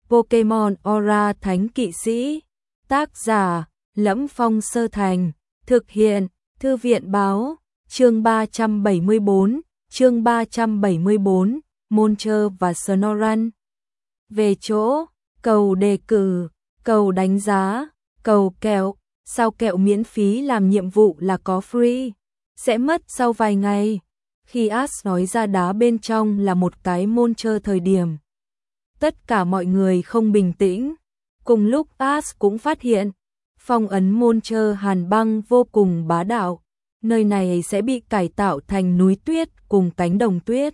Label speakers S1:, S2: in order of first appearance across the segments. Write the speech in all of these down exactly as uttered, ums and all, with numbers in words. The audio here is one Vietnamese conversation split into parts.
S1: Pokemon Aura Thánh Kỵ Sĩ. Tác giả: Lẫm Phong Sơ Thành. Thực hiện: Thư viện báo. Chương ba trăm bảy mươi bốn, chương ba trăm bảy mươi bốn, Moltres và Snorunt. Về chỗ, cầu đề cử, cầu đánh giá, cầu kẹo, sao kẹo miễn phí làm nhiệm vụ là có free, sẽ mất sau vài ngày. Khi Ash nói ra đá bên trong là một cái Moltres thời điểm, tất cả mọi người không bình tĩnh. Cùng lúc Ash cũng phát hiện, phong ấn Moltres hàn băng vô cùng bá đạo. Nơi này sẽ bị cải tạo thành núi tuyết cùng cánh đồng tuyết.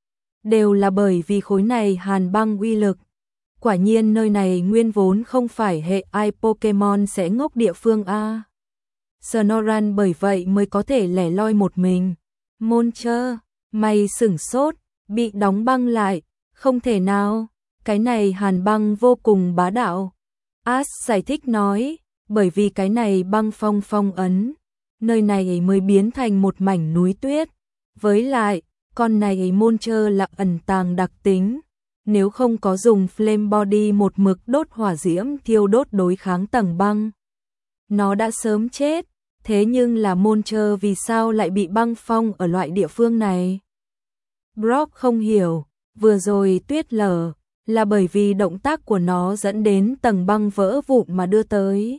S1: Đều là bởi vì khối này hàn băng uy lực. Quả nhiên nơi này nguyên vốn không phải hệ ai Pokemon sẽ ngốc địa phương A. Snorunt bởi vậy mới có thể lẻ loi một mình. Moltres, mày sửng sốt, bị đóng băng lại, không thể nào, cái này hàn băng vô cùng bá đạo. Ash giải thích nói, bởi vì cái này băng phong phong ấn, nơi này mới biến thành một mảnh núi tuyết. Với lại, con này Moltres là ẩn tàng đặc tính. Nếu không có dùng Flame Body một mực đốt hỏa diễm thiêu đốt đối kháng tầng băng, nó đã sớm chết. Thế nhưng là Moltres vì sao lại bị băng phong ở loại địa phương này? Brock không hiểu, vừa rồi tuyết lở là bởi vì động tác của nó dẫn đến tầng băng vỡ vụn mà đưa tới.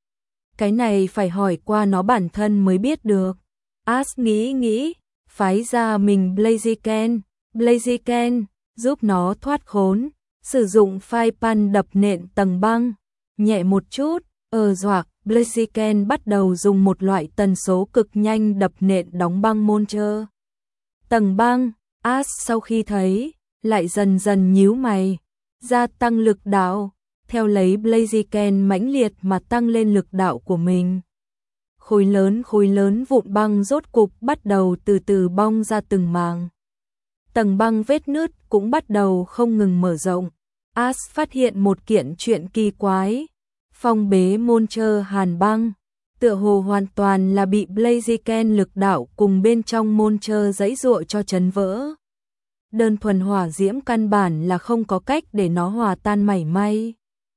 S1: Cái này phải hỏi qua nó bản thân mới biết được. Ash nghĩ nghĩ, phái ra mình Blaziken, Blaziken giúp nó thoát khốn, sử dụng phai pan đập nện tầng băng, nhẹ một chút, ờ doạc, Blaziken bắt đầu dùng một loại tần số cực nhanh đập nện đóng băng Moltres. Tầng băng, Ash sau khi thấy, lại dần dần nhíu mày, gia tăng lực đạo, theo lấy Blaziken mãnh liệt mà tăng lên lực đạo của mình. Khối lớn khối lớn vụn băng rốt cục bắt đầu từ từ bong ra từng màng. Tầng băng vết nứt cũng bắt đầu không ngừng mở rộng. Ash phát hiện một kiện chuyện kỳ quái. Phong bế Moltres hàn băng, tựa hồ hoàn toàn là bị Blaziken lực đạo cùng bên trong Moltres giãy giụa cho chấn vỡ. Đơn thuần hỏa diễm căn bản là không có cách để nó hòa tan mảy may.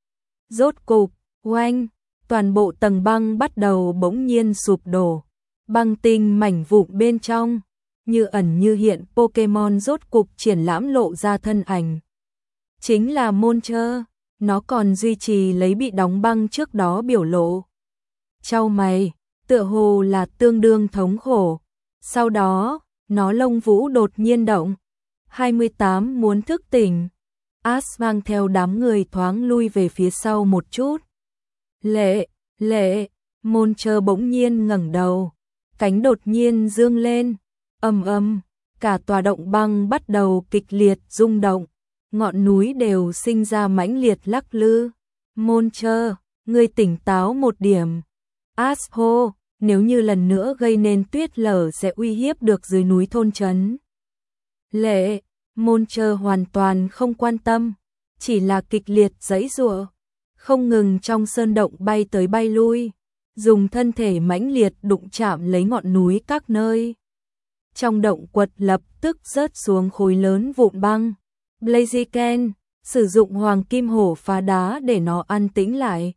S1: Rốt cục, oanh, toàn bộ tầng băng bắt đầu bỗng nhiên sụp đổ. Băng tinh mảnh vụn bên trong, như ẩn như hiện Pokemon rốt cục triển lãm lộ ra thân ảnh. Chính là Moltres, nó còn duy trì lấy bị đóng băng trước đó biểu lộ. Chau mày, tựa hồ là tương đương thống khổ. Sau đó, nó lông vũ đột nhiên động. hai mươi tám muốn thức tỉnh. Ash mang theo đám người thoáng lui về phía sau một chút. Lệ, lệ, Moltres bỗng nhiên ngẩng đầu. Cánh đột nhiên dương lên. Ầm ầm, cả tòa động băng bắt đầu kịch liệt rung động. Ngọn núi đều sinh ra mãnh liệt lắc lư. Moltres, ngươi tỉnh táo một điểm. Ash hô, nếu như lần nữa gây nên tuyết lở sẽ uy hiếp được dưới núi thôn trấn. Lệ, Moltres hoàn toàn không quan tâm, chỉ là kịch liệt giãy giụa, không ngừng trong sơn động bay tới bay lui, dùng thân thể mãnh liệt đụng chạm lấy ngọn núi các nơi. Trong động quật lập tức rớt xuống khối lớn vụn băng. Blaziken sử dụng hoàng kim hổ phá đá để nó an tĩnh lại.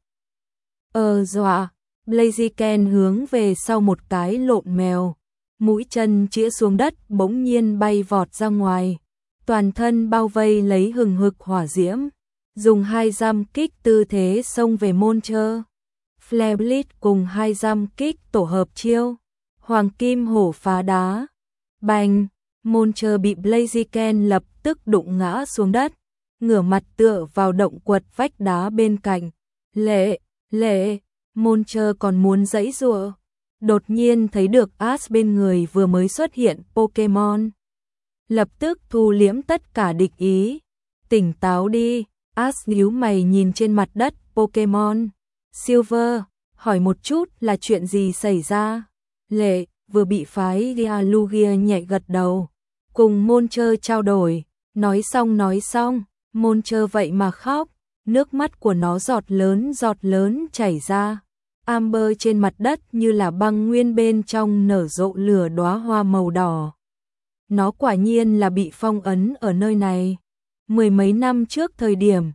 S1: Ờ dọa, Blaziken hướng về sau một cái lộn mèo, mũi chân chĩa xuống đất bỗng nhiên bay vọt ra ngoài, toàn thân bao vây lấy hừng hực hỏa diễm, dùng hai giam kích tư thế xông về Moltres. Flare Blitz cùng hai giam kích tổ hợp chiêu, hoàng kim hổ phá đá. Bành, Moltres bị Blaziken lập tức đụng ngã xuống đất, ngửa mặt tựa vào động quật vách đá bên cạnh. Lệ, lệ, Moltres còn muốn giãy giụa, đột nhiên thấy được Ash bên người vừa mới xuất hiện Pokemon. Lập tức thu liễm tất cả địch ý. Tỉnh táo đi, Ash nhíu mày nhìn trên mặt đất Pokemon. Silver, hỏi một chút là chuyện gì xảy ra? Lệ, vừa bị phái Dialga nhẹ gật đầu, cùng Moltres trao đổi, nói xong nói xong, Moltres vậy mà khóc, nước mắt của nó giọt lớn giọt lớn chảy ra. Amber trên mặt đất như là băng nguyên bên trong nở rộ lửa đóa hoa màu đỏ. Nó quả nhiên là bị phong ấn ở nơi này. Mười mấy năm trước thời điểm,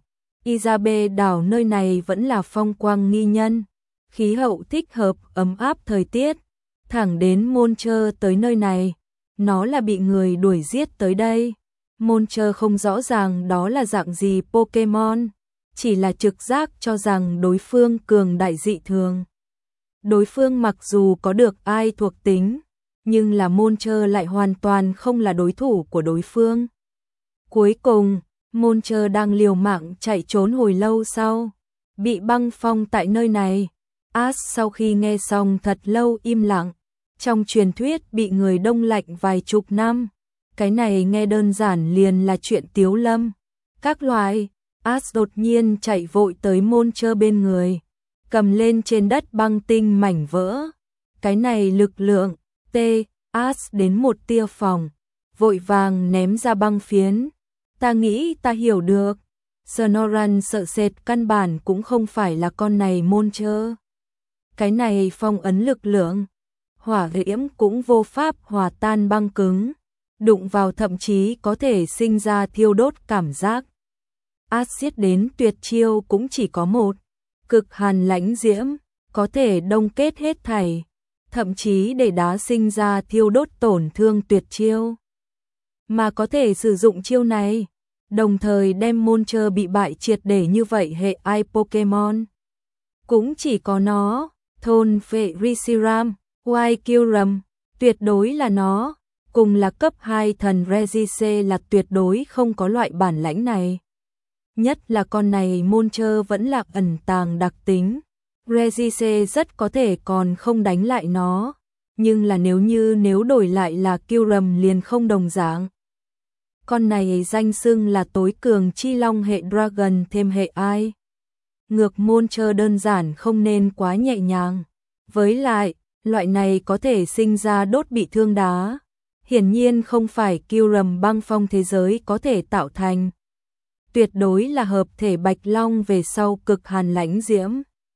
S1: Isabe đảo nơi này vẫn là phong quang nghi nhân, khí hậu thích hợp, ấm áp thời tiết, thẳng đến Montreux tới nơi này, nó là bị người đuổi giết tới đây. Montreux không rõ ràng đó là dạng gì Pokemon, chỉ là trực giác cho rằng đối phương cường đại dị thường. Đối phương mặc dù có được ai thuộc tính, nhưng là Montreux lại hoàn toàn không là đối thủ của đối phương. Cuối cùng, Montreux đang liều mạng chạy trốn hồi lâu sau, bị băng phong tại nơi này. Ash sau khi nghe xong thật lâu im lặng, trong truyền thuyết bị người đông lạnh vài chục năm. Cái này nghe đơn giản liền là chuyện tiếu lâm. Các loại, Ash đột nhiên chạy vội tới Montreux bên người, cầm lên trên đất băng tinh mảnh vỡ. Cái này lực lượng, T, Ash đến một tia phòng, vội vàng ném ra băng phiến. Ta nghĩ ta hiểu được, Snoran sợ sệt căn bản cũng không phải là con này Montreux. Cái này phong ấn lực lượng, hỏa diễm cũng vô pháp hòa tan băng cứng, đụng vào thậm chí có thể sinh ra thiêu đốt cảm giác. Axit đến tuyệt chiêu cũng chỉ có một, cực hàn lãnh diễm, có thể đông kết hết thảy, thậm chí để đá sinh ra thiêu đốt tổn thương tuyệt chiêu. Mà có thể sử dụng chiêu này, đồng thời đem Montreux bị bại triệt để như vậy hệ ai Pokemon. Cũng chỉ có nó, thôn vệ Reshiram, White Kyurem, tuyệt đối là nó, cùng là cấp hai thần Regice là tuyệt đối không có loại bản lãnh này. Nhất là con này Montreux vẫn là ẩn tàng đặc tính. Regice rất có thể còn không đánh lại nó, nhưng là nếu như nếu đổi lại là Kyurem liền không đồng dạng. Con này danh xưng là tối cường chi long hệ Dragon thêm hệ ai. Ngược Montreux đơn giản không nên quá nhẹ nhàng. Với lại, loại này có thể sinh ra đốt bị thương đá. Hiển nhiên không phải Kyurem băng phong thế giới có thể tạo thành. Tuyệt đối là hợp thể bạch long về sau cực hàn lãnh diễm.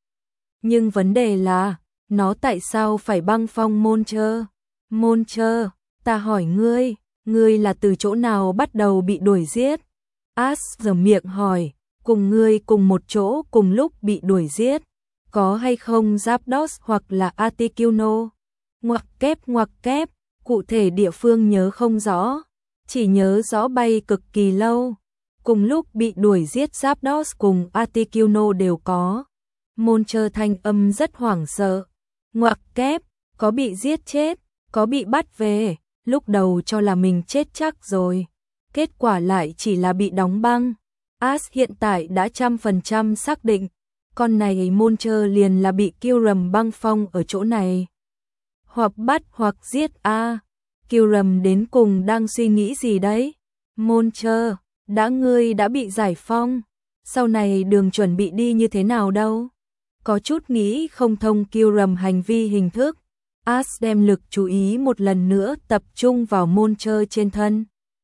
S1: Nhưng vấn đề là, nó tại sao phải băng phong Montreux? Montreux, ta hỏi ngươi, ngươi là từ chỗ nào bắt đầu bị đuổi giết? Ash giở miệng hỏi, cùng ngươi cùng một chỗ cùng lúc bị đuổi giết, có hay không Zapdos hoặc là Articuno? Ngoặc kép ngoặc kép, cụ thể địa phương nhớ không rõ, chỉ nhớ rõ bay cực kỳ lâu. Cùng lúc bị đuổi giết Zapdos cùng Articuno đều có. Montreux thanh âm rất hoảng sợ. Ngoặc kép, có bị giết chết, có bị bắt về, lúc đầu cho là mình chết chắc rồi. Kết quả lại chỉ là bị đóng băng. Ash hiện tại đã trăm phần trăm xác định, con này Montreux liền là bị Kyurem băng phong ở chỗ này. Hoặc bắt hoặc giết a. À. Kyurem đến cùng đang suy nghĩ gì đấy? Montreux, đã ngươi đã bị giải phong, sau này đường chuẩn bị đi như thế nào đâu? Có chút nghĩ không thông Kyurem hành vi hình thức. Ash đem lực chú ý một lần nữa tập trung vào Montreux trên thân.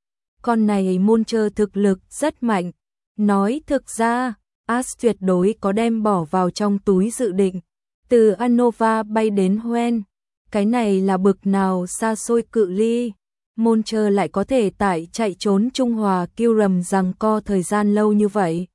S1: Con này Montreux thực lực rất mạnh. Nói thực ra, Ash tuyệt đối có đem bỏ vào trong túi dự định. Từ Unova bay đến Hoenn, cái này là bực nào xa xôi cự ly. Montreux lại có thể tại chạy trốn Trung Hòa Kyurem giằng co thời gian lâu như vậy.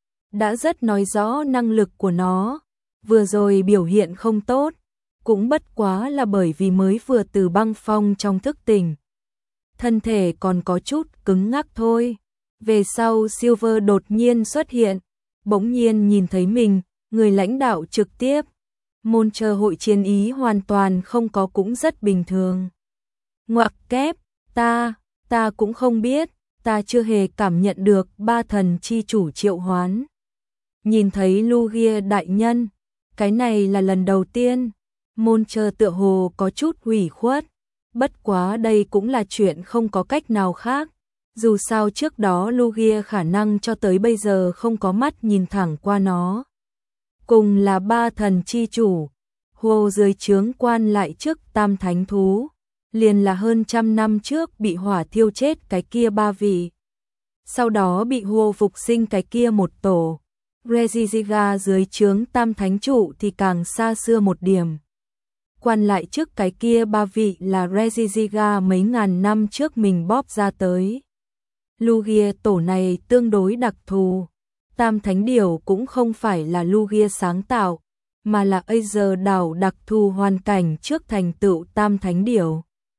S1: Đã rất nói rõ năng lực của nó. Vừa rồi biểu hiện không tốt, cũng bất quá là bởi vì mới vừa từ băng phong trong thức tỉnh. Thân thể còn có chút cứng ngắc thôi. Về sau Silver đột nhiên xuất hiện, bỗng nhiên nhìn thấy mình, người lãnh đạo trực tiếp. Montreux hội chiến ý hoàn toàn không có cũng rất bình thường. Ngoặc kép, ta, ta cũng không biết, ta chưa hề cảm nhận được ba thần chi chủ triệu hoán. Nhìn thấy Lugia đại nhân, cái này là lần đầu tiên. Montreux tựa hồ có chút hủy khuất, bất quá đây cũng là chuyện không có cách nào khác. Dù sao trước đó Lugia khả năng cho tới bây giờ không có mắt nhìn thẳng qua nó. Cùng là ba thần chi chủ, Hồ dưới trướng quan lại trước tam thánh thú, liền là hơn trăm năm trước bị hỏa thiêu chết cái kia ba vị. Sau đó bị Hồ phục sinh cái kia một tổ. Regigiga dưới trướng tam thánh trụ thì càng xa xưa một điểm. Quan lại trước cái kia ba vị là Regigiga mấy ngàn năm trước mình bóp ra tới. Lugia tổ này tương đối đặc thù, Tam Thánh Điểu cũng không phải là Lugia sáng tạo, mà là Aether đảo đặc thù hoàn cảnh trước thành tựu Tam Thánh Điểu.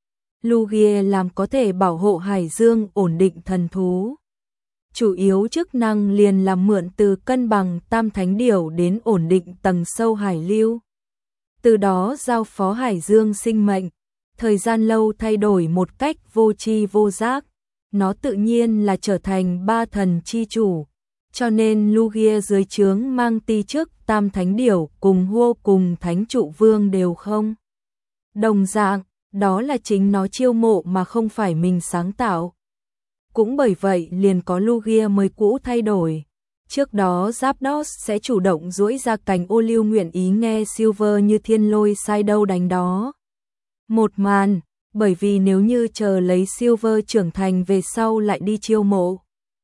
S1: Lugia làm có thể bảo hộ hải dương ổn định thần thú. Chủ yếu chức năng liền là mượn từ cân bằng Tam Thánh Điểu đến ổn định tầng sâu hải lưu. Từ đó giao phó hải dương sinh mệnh, thời gian lâu thay đổi một cách vô tri vô giác. Nó tự nhiên là trở thành ba thần chi chủ, cho nên Lugia dưới trướng mang ti chức Tam Thánh Điểu cùng Hô cùng Thánh Trụ Vương đều không đồng dạng, đó là chính nó chiêu mộ mà không phải mình sáng tạo. Cũng bởi vậy liền có Lugia mới cũ thay đổi. Trước đó Zapdos sẽ chủ động duỗi ra cành ô liu nguyện ý nghe Silver như thiên lôi sai đâu đánh đó. Một màn, bởi vì nếu như chờ lấy Silver trưởng thành về sau lại đi chiêu mộ.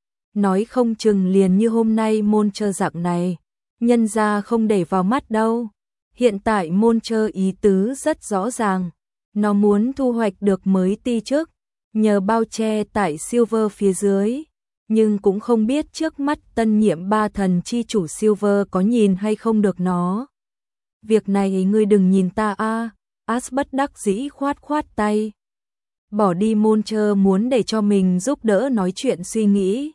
S1: Nói không chừng liền như hôm nay Monster dạng này, nhân ra không để vào mắt đâu. Hiện tại Monster ý tứ rất rõ ràng, nó muốn thu hoạch được mới ti chức, nhờ bao che tại Silver phía dưới. Nhưng cũng không biết trước mắt tân nhiệm ba thần chi chủ Silver có nhìn hay không được nó. Việc này ngươi đừng nhìn ta a. Ash bất đắc dĩ khoát khoát tay. Bỏ đi Monster muốn để cho mình giúp đỡ nói chuyện suy nghĩ.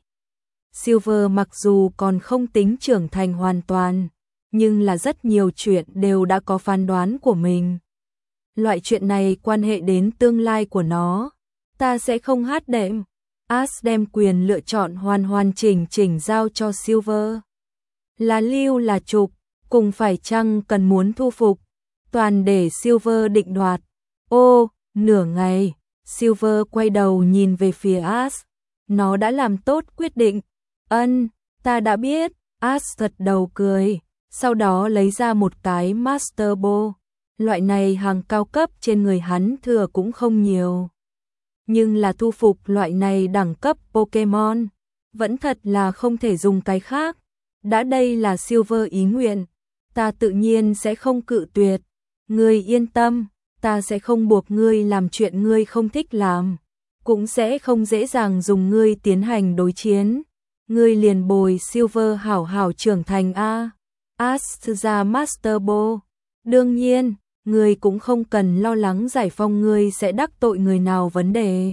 S1: Silver mặc dù còn không tính trưởng thành hoàn toàn, nhưng là rất nhiều chuyện đều đã có phán đoán của mình. Loại chuyện này quan hệ đến tương lai của nó. Ta sẽ không hát đệm. Ash đem quyền lựa chọn hoàn hoàn chỉnh chỉnh giao cho Silver. Là lưu là trục, cùng phải chăng cần muốn thu phục, toàn để Silver định đoạt. Ô, nửa ngày, Silver quay đầu nhìn về phía Ash. Nó đã làm tốt quyết định. Ân, ta đã biết. Ash gật đầu cười, sau đó lấy ra một cái Master Ball. Loại này hàng cao cấp trên người hắn thừa cũng không nhiều. Nhưng là thu phục loại này đẳng cấp Pokemon, vẫn thật là không thể dùng cái khác. Đã đây là Silver ý nguyện, ta tự nhiên sẽ không cự tuyệt. Ngươi yên tâm, ta sẽ không buộc ngươi làm chuyện ngươi không thích làm, cũng sẽ không dễ dàng dùng ngươi tiến hành đối chiến. Ngươi liền bồi Silver hảo hảo trưởng thành a. Ash ra Master Ball. Đương nhiên, ngươi cũng không cần lo lắng giải phong ngươi sẽ đắc tội người nào vấn đề.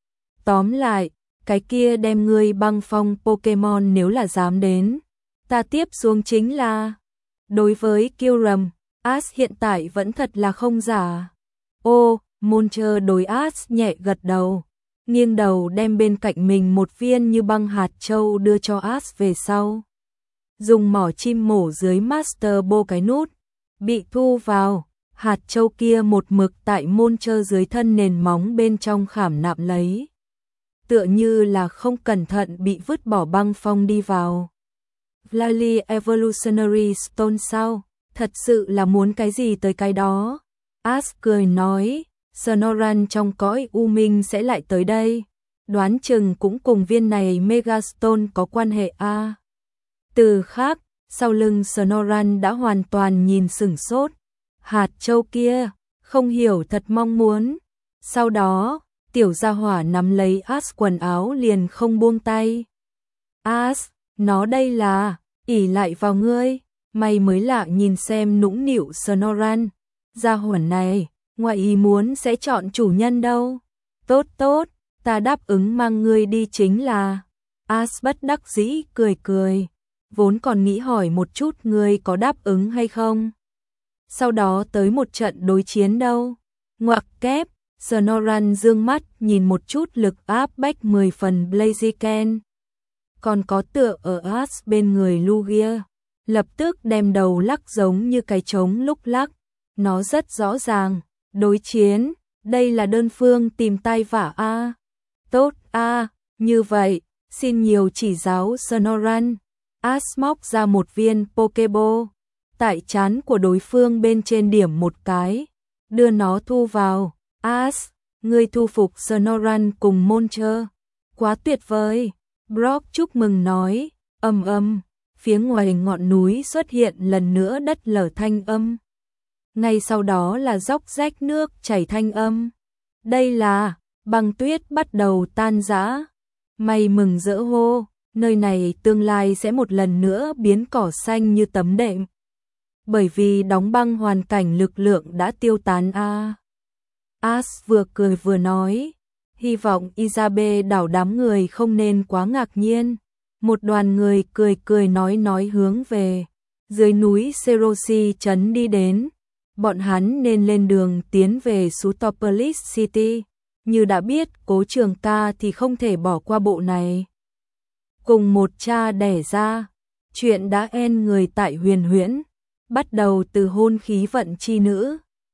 S1: Tóm lại, cái kia đem ngươi băng phong Pokemon nếu là dám đến. Ta tiếp xuống chính là... Đối với Kyurem, Ash hiện tại vẫn thật là không giả. Ô, Monster đối Ash nhẹ gật đầu, nghiêng đầu đem bên cạnh mình một viên như băng hạt châu đưa cho Ash về sau. Dùng mỏ chim mổ dưới Master Ball cái nút, bị thu vào. Hạt châu kia một mực tại Monster dưới thân nền móng bên trong khảm nạm lấy. Tựa như là không cẩn thận bị vứt bỏ băng phong đi vào. Valley Evolutionary Stone sao? Thật sự là muốn cái gì tới cái đó. Ash cười nói, Snoran trong cõi u minh sẽ lại tới đây. Đoán chừng cũng cùng viên này Megastone có quan hệ a. À. Từ khác, sau lưng Snoran đã hoàn toàn nhìn sửng sốt. Hạt châu kia, không hiểu thật mong muốn. Sau đó, tiểu gia hỏa nắm lấy Ash quần áo liền không buông tay. Ash, nó đây là, ỉ lại vào ngươi. Mày mới lạ nhìn xem nũng nịu Snoran. Gia hỏa này, ngoại ý muốn sẽ chọn chủ nhân đâu. Tốt tốt, ta đáp ứng mang ngươi đi chính là. Ash bất đắc dĩ cười cười. Vốn còn nghĩ hỏi một chút ngươi có đáp ứng hay không. Sau đó tới một trận đối chiến đâu. Ngoặc kép, Snoran dương mắt nhìn một chút lực áp bách mười phần Blaziken. Còn có tựa ở Ash bên người Lugia. Lập tức đem đầu lắc giống như cái trống lúc lắc. Nó rất rõ ràng. Đối chiến, đây là đơn phương tìm tai vả a. À. Tốt a, à, như vậy, xin nhiều chỉ giáo Snoran. Ash móc ra một viên Pokeball. Tại trán của đối phương bên trên điểm một cái, đưa nó thu vào. Ash, ngươi thu phục Snoran cùng Monster. Quá tuyệt vời. Brock chúc mừng nói, ầm ầm, phía ngoài ngọn núi xuất hiện lần nữa đất lở thanh âm. Ngay sau đó là róc rách nước chảy thanh âm. Đây là, băng tuyết bắt đầu tan rã. Mày mừng rỡ hô, Nơi này tương lai sẽ một lần nữa biến cỏ xanh như tấm đệm. Bởi vì đóng băng hoàn cảnh lực lượng đã tiêu tán a. As vừa cười vừa nói, hy vọng Isabe đảo đám người không nên quá ngạc nhiên. Một đoàn người cười cười nói nói hướng về dưới núi Serosi trấn đi đến. Bọn hắn nên lên đường tiến về Sutopolis City. Như đã biết Cố Trường Ca thì không thể bỏ qua bộ này. Cùng một cha đẻ ra, chuyện đã en người tại Huyền Huyễn, bắt đầu từ hôn khí vận chi nữ,